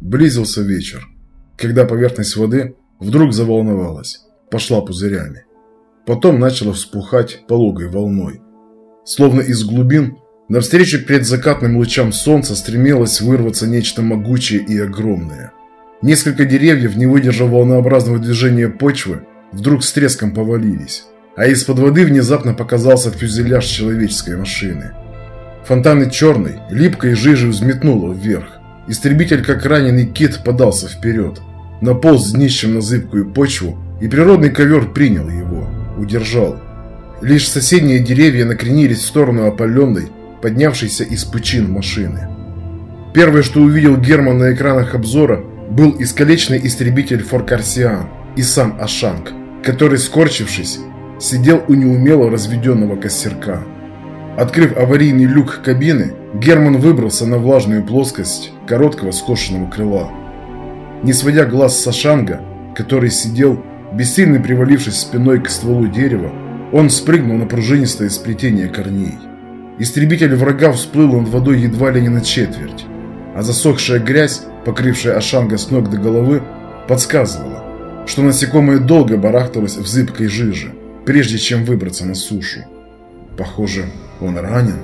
Близился вечер, когда поверхность воды вдруг заволновалась, пошла пузырями. Потом начала вспухать пологой волной. Словно из глубин, навстречу предзакатным лучам солнца стремилось вырваться нечто могучее и огромное. Несколько деревьев, не выдержав волнообразного движения почвы, вдруг с треском повалились, а из-под воды внезапно показался фюзеляж человеческой машины. Фонтаны черной, липкой жижи взметнуло вверх. Истребитель, как раненый кит, подался вперед, наполз днищем на зыбкую почву, и природный ковер принял его, удержал. Лишь соседние деревья накренились в сторону опаленной, поднявшейся из пучин машины. Первое, что увидел Герман на экранах обзора, был искалеченный истребитель Форкарсиан и сам Ашанг, который, скорчившись, сидел у неумело разведенного костерка. Открыв аварийный люк кабины, Герман выбрался на влажную плоскость короткого скошенного крыла. Не сводя глаз с Ашанга, который сидел, бессильно привалившись спиной к стволу дерева, он спрыгнул на пружинистое сплетение корней. Истребитель врага всплыл над водой едва ли не на четверть, а засохшая грязь, покрывшая Ашанга с ног до головы, подсказывала, что насекомое долго барахталось в зыбкой жиже, прежде чем выбраться на сушу. Похоже, он ранен.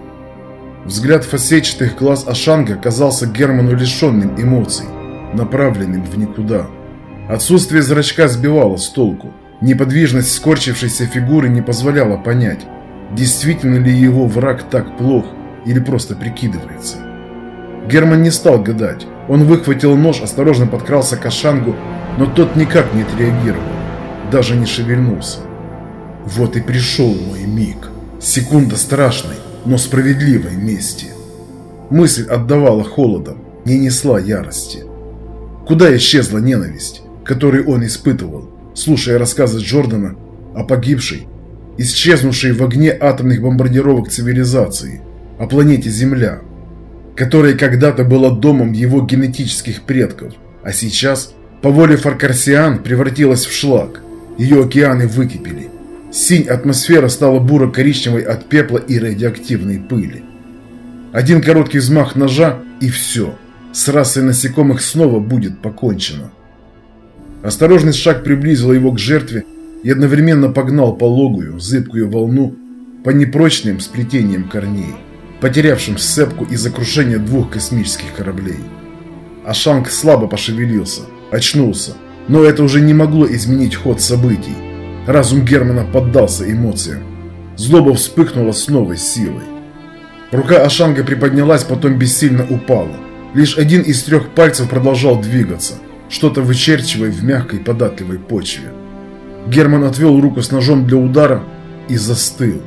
Взгляд фасетчатых глаз Ашанга казался Герману лишенным эмоций, направленным в никуда. Отсутствие зрачка сбивало с толку. Неподвижность скорчившейся фигуры не позволяла понять, действительно ли его враг так плох или просто прикидывается. Герман не стал гадать. Он выхватил нож, осторожно подкрался к Ашангу, но тот никак не отреагировал, даже не шевельнулся. Вот и пришел мой миг. Секунда страшной, но справедливой мести. Мысль отдавала холодом, не несла ярости. Куда исчезла ненависть, которую он испытывал, слушая рассказы Джордана о погибшей, исчезнувшей в огне атомных бомбардировок цивилизации, о планете Земля, которая когда-то была домом его генетических предков, а сейчас, по воле Форкарсиан, превратилась в шлак, ее океаны выкипели. Синь атмосфера стала буро-коричневой от пепла и радиоактивной пыли. Один короткий взмах ножа и все. С расой насекомых снова будет покончено. Осторожный шаг приблизил его к жертве и одновременно погнал пологую, зыбкую волну по непрочным сплетениям корней, потерявшим сцепку из-за крушения двух космических кораблей. Ашанг слабо пошевелился, очнулся, но это уже не могло изменить ход событий. Разум Германа поддался эмоциям. Злоба вспыхнула с новой силой. Рука Ашанга приподнялась, потом бессильно упала. Лишь один из 3 пальцев продолжал двигаться, что-то вычерчивая в мягкой податливой почве. Герман отвел руку с ножом для удара и застыл.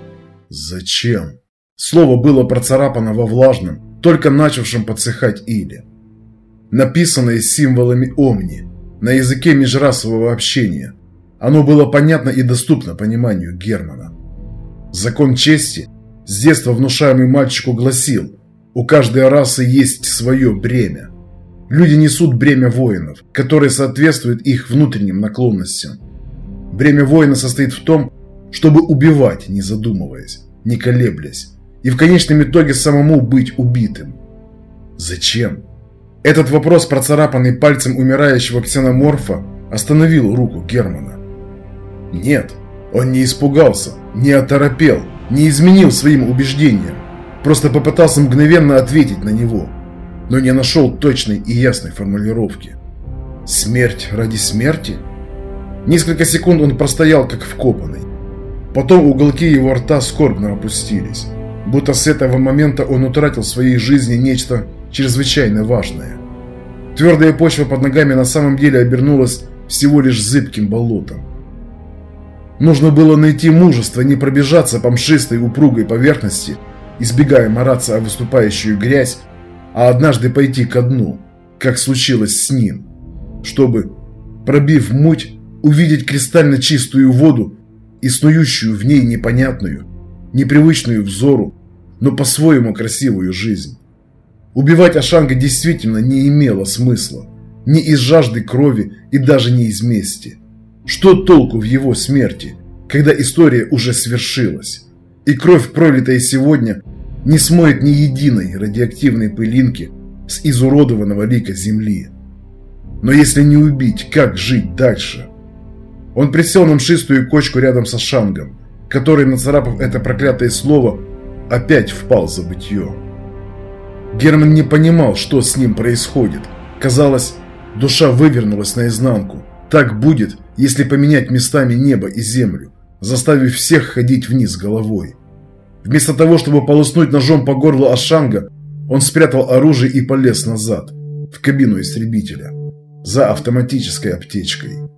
Зачем? Слово было процарапано во влажном, только начавшем подсыхать иле. Написанное символами Омни, на языке межрасового общения. Оно было понятно и доступно пониманию Германа. Закон чести, с детства внушаемый мальчику, гласил: у каждой расы есть свое бремя. Люди несут бремя воинов, которое соответствует их внутренним наклонностям. Бремя воина состоит в том, чтобы убивать, не задумываясь, не колеблясь, и в конечном итоге самому быть убитым. Зачем? Этот вопрос, процарапанный пальцем умирающего ксеноморфа, остановил руку Германа. Нет, он не испугался, не оторопел, не изменил своим убеждениям, просто попытался мгновенно ответить на него, но не нашел точной и ясной формулировки. Смерть ради смерти? Несколько секунд он простоял как вкопанный. Потом уголки его рта скорбно опустились, будто с этого момента он утратил в своей жизни нечто чрезвычайно важное. Твердая почва под ногами на самом деле обернулась всего лишь зыбким болотом. Нужно было найти мужество не пробежаться по мшистой упругой поверхности, избегая мараться о выступающую грязь, а однажды пойти ко дну, как случилось с ним, чтобы, пробив муть, увидеть кристально чистую воду и снующую в ней непонятную, непривычную взору, но по-своему красивую жизнь. Убивать Ашанга действительно не имело смысла, ни из жажды крови и даже не из мести. Что толку в его смерти, когда история уже свершилась, и кровь, пролитая сегодня, не смоет ни единой радиоактивной пылинки с изуродованного лика земли. Но если не убить, как жить дальше? Он присел на мшистую кочку рядом со Шангом, который, нацарапав это проклятое слово, опять впал в забытье. Герман не понимал, что с ним происходит. Казалось, душа вывернулась наизнанку. Так будет, если поменять местами небо и землю, заставив всех ходить вниз головой. Вместо того, чтобы полоснуть ножом по горлу Ашанга, он спрятал оружие и полез назад, в кабину истребителя, за автоматической аптечкой.